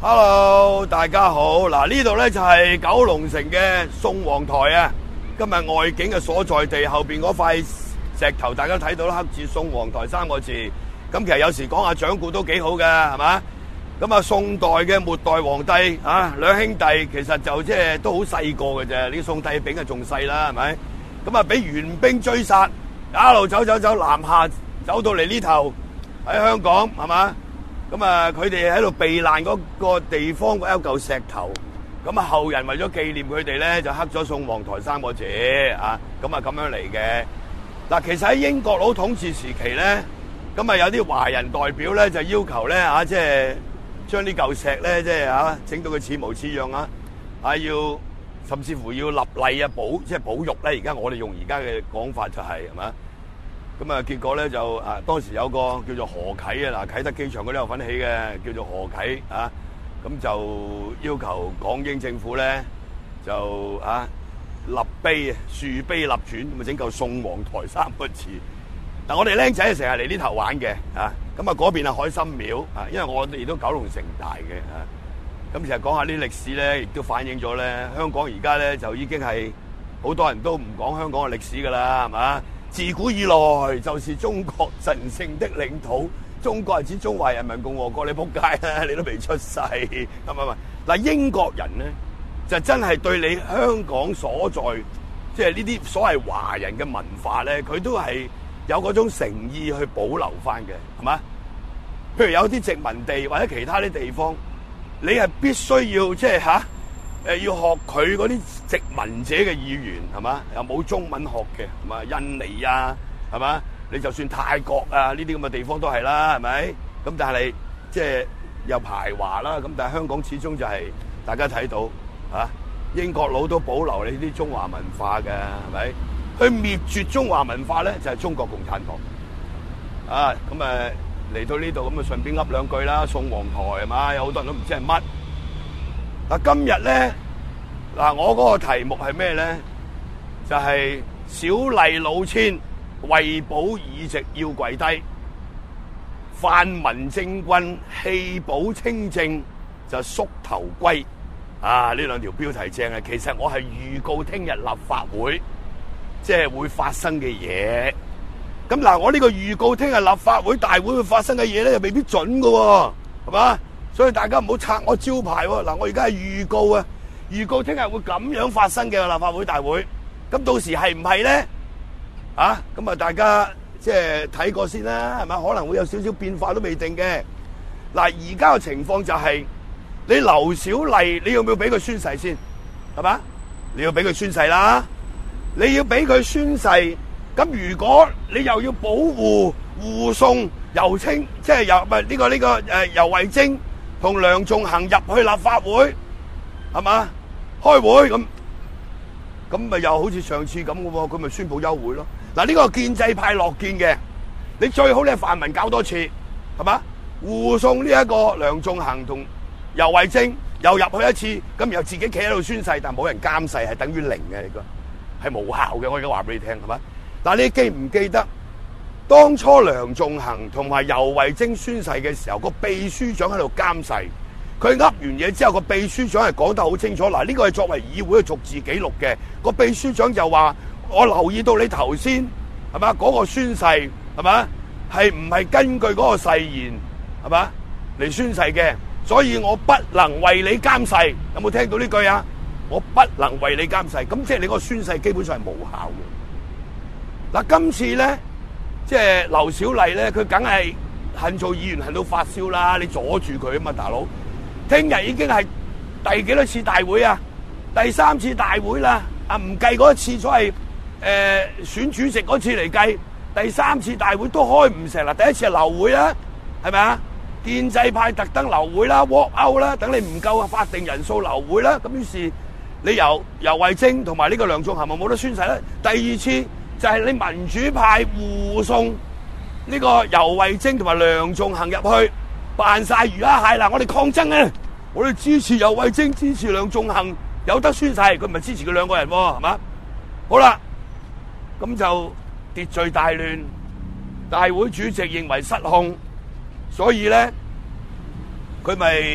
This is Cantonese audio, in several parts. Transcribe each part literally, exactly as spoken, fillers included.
Hello， 大家好。嗱，呢度咧就係九龍城嘅宋皇台啊。今日外景嘅所在地後邊嗰塊石頭，大家睇到啦，刻字宋皇台三個字。咁其實有時講下掌故都幾好嘅，係嘛？咁啊，宋代嘅末代皇帝啊，兩兄弟其實就即係都好細個嘅啫。呢個宋帝昺啊仲細啦，係咪？咁啊，俾元兵追殺，一路走走走南下，走到嚟呢頭喺香港，係嘛？咁啊，佢哋喺度避難嗰個地方嗰一嚿石頭，咁啊後人為咗紀念佢哋咧，就刻咗宋皇台三個字啊，咁啊咁樣嚟嘅。嗱，其實喺英國佬統治時期咧，咁啊有啲華人代表咧就要求咧啊，即係將呢嚿石咧，即係啊整到佢似模似樣啊，啊要甚至乎要立例啊保，即係保育咧。而家我哋用而家嘅講法就係係嘛。咁啊，結果咧就啊，當時有個叫做何啟啊，嗱啟德機場嗰啲有份起嘅，叫做何啟啊，咁就要求港英政府咧就啊立碑啊，豎碑立傳，咁啊整嚿宋皇台三個字。嗱，我哋僆仔成日嚟呢頭玩嘅啊，咁啊嗰邊係海心廟啊，因為我哋都九龍城大嘅啊，咁其實講下啲歷史咧，亦都反映咗咧，香港而家咧就已經係好多人都唔講香港嘅歷史噶啦，係嘛？自古以來就是中國神聖的領土，中國係指中華人民共和國。你仆街啦，你都未出世，係咪咪？嗱，英國人咧就真係對你香港所在，即係呢啲所謂華人嘅文化咧，佢都係有嗰種誠意去保留翻嘅，係嘛？譬如有啲殖民地或者其他啲地方，你係必須要即係吓。誒要學佢嗰啲殖民者嘅語言係嘛？又冇中文學嘅係嘛？印尼啊係嘛？你就算泰國啊呢啲咁嘅地方都係啦，係咪？咁但係即係又排華啦。咁但係香港始終就係、是、大家睇到啊，英國佬都保留你啲中華文化嘅係咪？去滅絕中華文化咧就係、是、中國共產黨啊！咁誒嚟到呢度咁啊，順便噏兩句啦。宋皇台係嘛？有好多人都唔知係乜。嗱，今日咧，嗱我嗰個題目係咩咧？就係、是、小麗老千為保議席要跪低，泛民政棍棄保清正就縮頭龜。啊！呢兩條標題正啊！其實我係預告聽日立法會即係會發生嘅嘢。咁嗱，我呢個預告聽日立法會大會會發生嘅嘢咧，又未必準噶喎，係嘛？所以大家唔好拆我招牌喎！嗱，我而家係預告啊，預告聽日會咁樣發生嘅立法會大會，咁到時係唔係咧？啊，咁啊，大家即係睇過先啦，係咪？可能會有少少變化都未定嘅。嗱，而家嘅情況就係、是、你劉小麗，你要唔要俾佢宣誓先？係嘛？你要俾佢宣誓啦，你要俾佢宣誓。咁如果你又要保護護送游清，即係游唔係呢個呢、這個誒游蕙禎同梁頌恆入去立法會，係嘛？開會咁，咁咪又好似上次咁嘅喎，佢咪宣布休會咯。嗱，呢個建制派樂見嘅，你最好你泛民搞多次，係嘛？護送呢一個梁頌恆同游蕙禎又入去一次，咁又自己企喺度宣誓，但冇人監誓，係等於零嘅，呢個係無效嘅。我而家話俾你聽，係嘛？嗱，你記唔記得？當初梁頌恆同埋游蕙禎宣誓嘅時候，個秘書長喺度監誓，佢噏完嘢之後，個秘書長係講得好清楚。嗱，呢個係作為議會嘅逐字記錄嘅。個秘書長就話：我留意到你頭先係嘛嗰個宣誓係嘛係唔係根據嗰個誓言係嘛嚟宣誓嘅，所以我不能為你監誓。有冇聽到呢句啊？我不能為你監誓，咁即係你個宣誓基本上係無效嘅。嗱，今次咧。即係劉小麗咧，佢梗係恨做議員恨到發燒啦！你阻住佢啊嘛，大佬！聽日已經係第幾多次大會啊？第三次大會啦！啊，唔計嗰一次所謂誒選主席嗰次嚟計，第三次大會都開唔成啦！第一次係流會啦，係咪啊？建制派特登流會啦 ，walk out 啦，等你唔夠法定人數流會啦，咁於是你由游蕙禎同埋呢個梁頌恆咪冇得宣誓啦。第二次。就係你民主派護送呢個游蕙禎同埋梁頌恆入去，扮晒魚蝦蟹啦！我哋抗爭啊！我哋支持游蕙禎，支持梁頌恆，有得宣誓，佢唔係支持佢兩個人喎，係嘛？好啦，咁就秩序大亂，大會主席認為失控，所以咧佢咪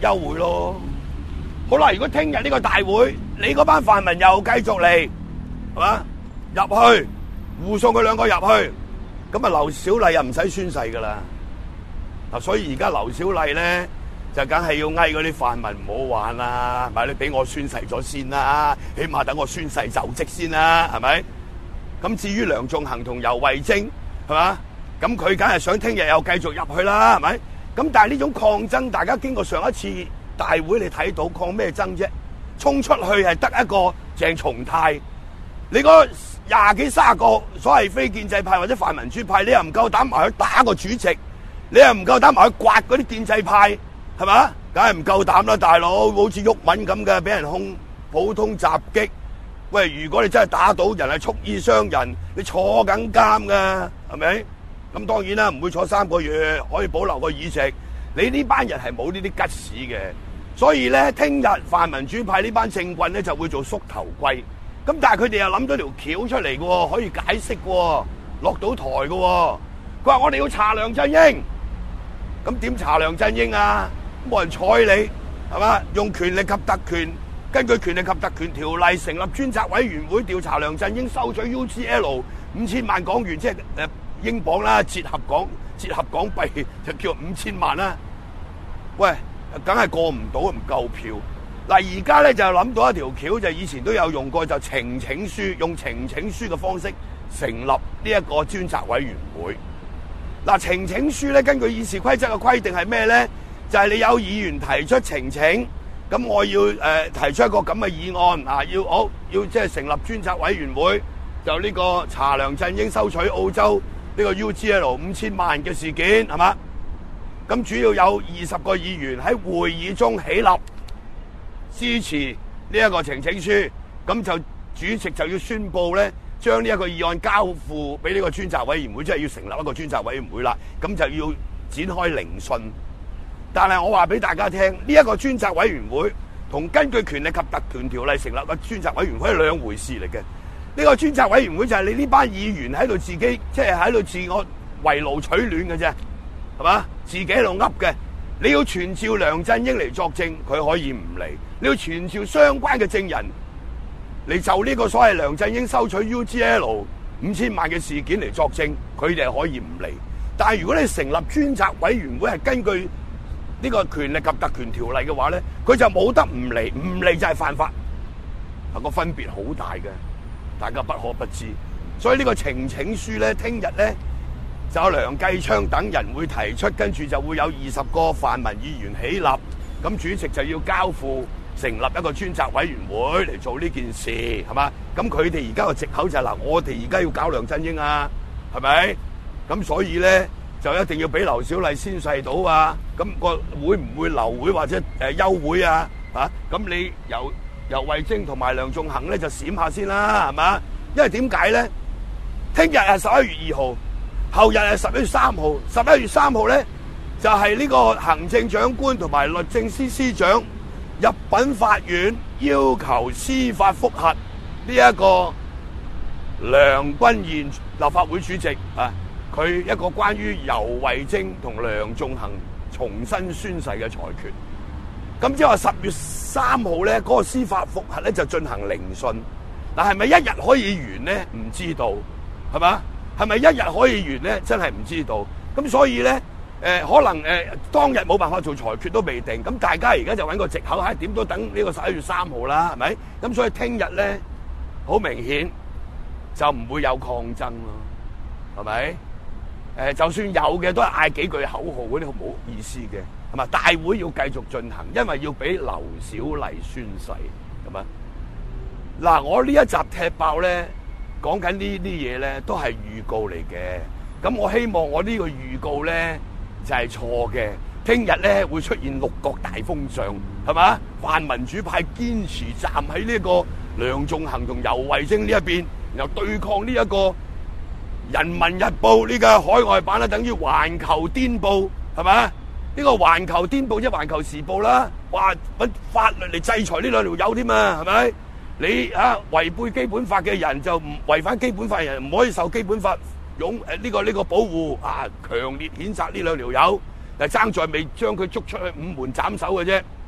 休會咯。好啦，如果聽日呢個大會，你嗰班泛民又繼續嚟，係嘛入去護送佢兩個入去，咁啊劉小麗又唔使宣誓噶啦。嗱，所以而家劉小麗咧就梗係要嗌嗰啲泛民唔好玩啦，係咪？你俾我宣誓咗先啦，起碼等我宣誓就職先啦，係咪？咁至於梁頌恆同游蕙禎，係嘛？咁佢梗係想聽日又繼續入去啦，係咪？咁但係呢種抗爭，大家經過上一次大會你睇到抗咩爭啫？衝出去係得一個鄭松泰，你嗰廿幾卅個所謂非建制派或者泛民主派，你又唔夠膽埋去打個主席，你又唔夠膽埋去刮嗰啲建制派，係嘛？梗係唔夠膽啦，大佬，好似毓民咁嘅，俾人控普通襲擊。喂，如果你真係打到人係蓄意傷人，你坐緊監噶，係咪？咁當然啦，唔會坐三個月，可以保留個議席。你呢班人係冇呢啲吉屎嘅，所以咧，聽日泛民主派呢班政棍咧就會做縮頭龜。咁但係佢哋又諗咗條橋出嚟嘅，可以解釋嘅，落到台嘅。佢話我哋要查梁振英，咁點查梁振英啊？冇人睬你，係嘛？用權力及特權，根據權力及特權條例成立專責委員會調查梁振英收取 U G L 五千萬港元，即係誒英鎊啦，折合港折合港幣就叫五千萬啦。喂，梗係過唔到，唔夠票。嗱，而家咧就諗到一條橋，就以前都有用過，就呈請書，用呈請書嘅方式成立呢一個專責委員會。嗱，呈請書咧，根據議事規則嘅規定係咩咧？就係、是、你有議員提出呈請，咁我要誒、呃、提出一個咁嘅議案啊，要好要即係成立專責委員會，就呢個查梁振英收取澳洲呢個 U G L 五千萬嘅事件，係嘛？咁主要有二十個議員喺會議中起立支持呢一個呈請書，咁就主席就要宣布咧，將呢一個議案交付俾呢個專責委員會，即係要成立一個專責委員會啦。咁就要展開聆訊。但係我話俾大家聽，呢一個專責委員會同根據權力及特權條例成立嘅專責委員會係兩回事嚟嘅。呢個專責委員會就係你呢班議員喺度自己即係喺度自我圍爐取暖嘅啫，係嘛？自己喺度噏嘅。你要傳召梁振英嚟作證，佢可以唔嚟；你要傳召相關嘅證人嚟就呢個所謂梁振英收取 U G L 五千萬嘅事件嚟作證，佢哋係可以唔嚟。但係如果你成立專責委員會係根據呢個權力及特權條例嘅話咧，佢就冇得唔嚟，唔嚟就係犯法，係個分別好大嘅，大家不可不知。所以呢個呈請書咧，聽日咧就有梁繼昌等人會提出，跟住就會有二十個泛民議員起立，咁主席就要交付成立一個專責委員會嚟做呢件事，係嘛？咁佢哋而家個藉口就係、是、嗱，我哋而家要搞梁振英啊，係咪？咁所以咧就一定要俾劉小麗宣誓到啊！咁、那個會唔會留會或者誒休會啊？啊！咁你由游蕙禎同埋梁頌恆咧就閃下先啦，係嘛？因為點解咧？聽日係十一月二號。後日係十一月三號，十一月三號咧就係、是、呢個行政長官同埋律政司司長入稟法院要求司法覆核呢一個梁君彥立法會主席啊，佢一個關於游蕙禎同梁頌恆重新宣誓嘅裁決。咁即係話十月三號咧，嗰、那個司法覆核咧就進行聆訊。嗱，係咪一日可以完咧？唔知道，係嘛？係咪一日可以完咧？真係唔知道。咁所以咧，誒、呃、可能誒、呃、當日冇辦法做裁決都未定。咁大家而家就揾個藉口，喺點都等呢個十一月三號啦，係咪？咁所以聽日咧，好明顯就唔會有抗爭咯，係咪？誒、呃，就算有嘅，都係嗌幾句口號嗰啲，好冇意思嘅，係嘛？大會要繼續進行，因為要俾劉小麗宣誓，咁啊。嗱，我呢一集踢爆咧。講緊呢啲嘢咧，都係預告嚟嘅。咁我希望我呢個預告咧就係錯嘅。聽日咧會出現六國大風尚，係嘛？泛民主派堅持站喺呢個梁頌恆同游蕙禎呢一邊，然後對抗呢一個《人民日報》呢個海外版啦，等於《環球癲報》，係嘛？呢個《環球癲報》即係《環球時報》啦，哇！揾法律嚟制裁呢兩條友添啊，係咪？你啊違背基本法嘅人就唔違反基本法嘅人唔可以受基本法擁誒呢個呢個保護啊！強烈譴責呢兩條友，但係爭在未將佢捉出去五門斬首嘅啫。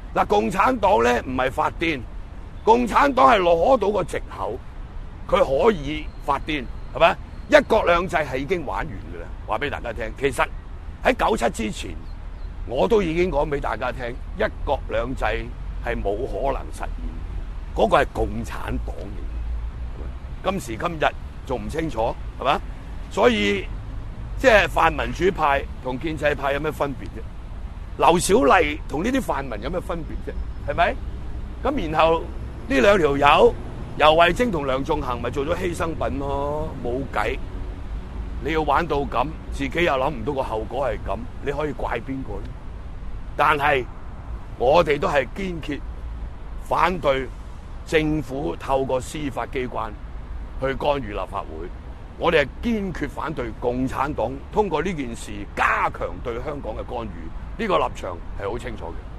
嗱，共產黨咧唔係發癲，共產黨係攞到個藉口，佢可以發癲，係咪？一國兩制係已經玩完㗎啦，話俾大家聽。其實喺九七之前，我都已經講俾大家聽，一國兩制係冇可能實現，嗰個係共產黨嘅。今時今日仲唔清楚，係嘛？所以即係泛民主派同建制派有咩分別啫？劉小麗同呢啲泛民有咩分別啫？係咪？咁然後呢兩條友，游蕙禎同梁頌恆咪做咗犧牲品咯，冇計。你要玩到咁，自己又諗唔到個後果係咁，你可以怪邊個咧？但係我哋都係堅決反對政府透過司法機關去干預立法會。我哋係堅決反對共產黨通過呢件事加強對香港嘅干預，呢個立場係好清楚嘅。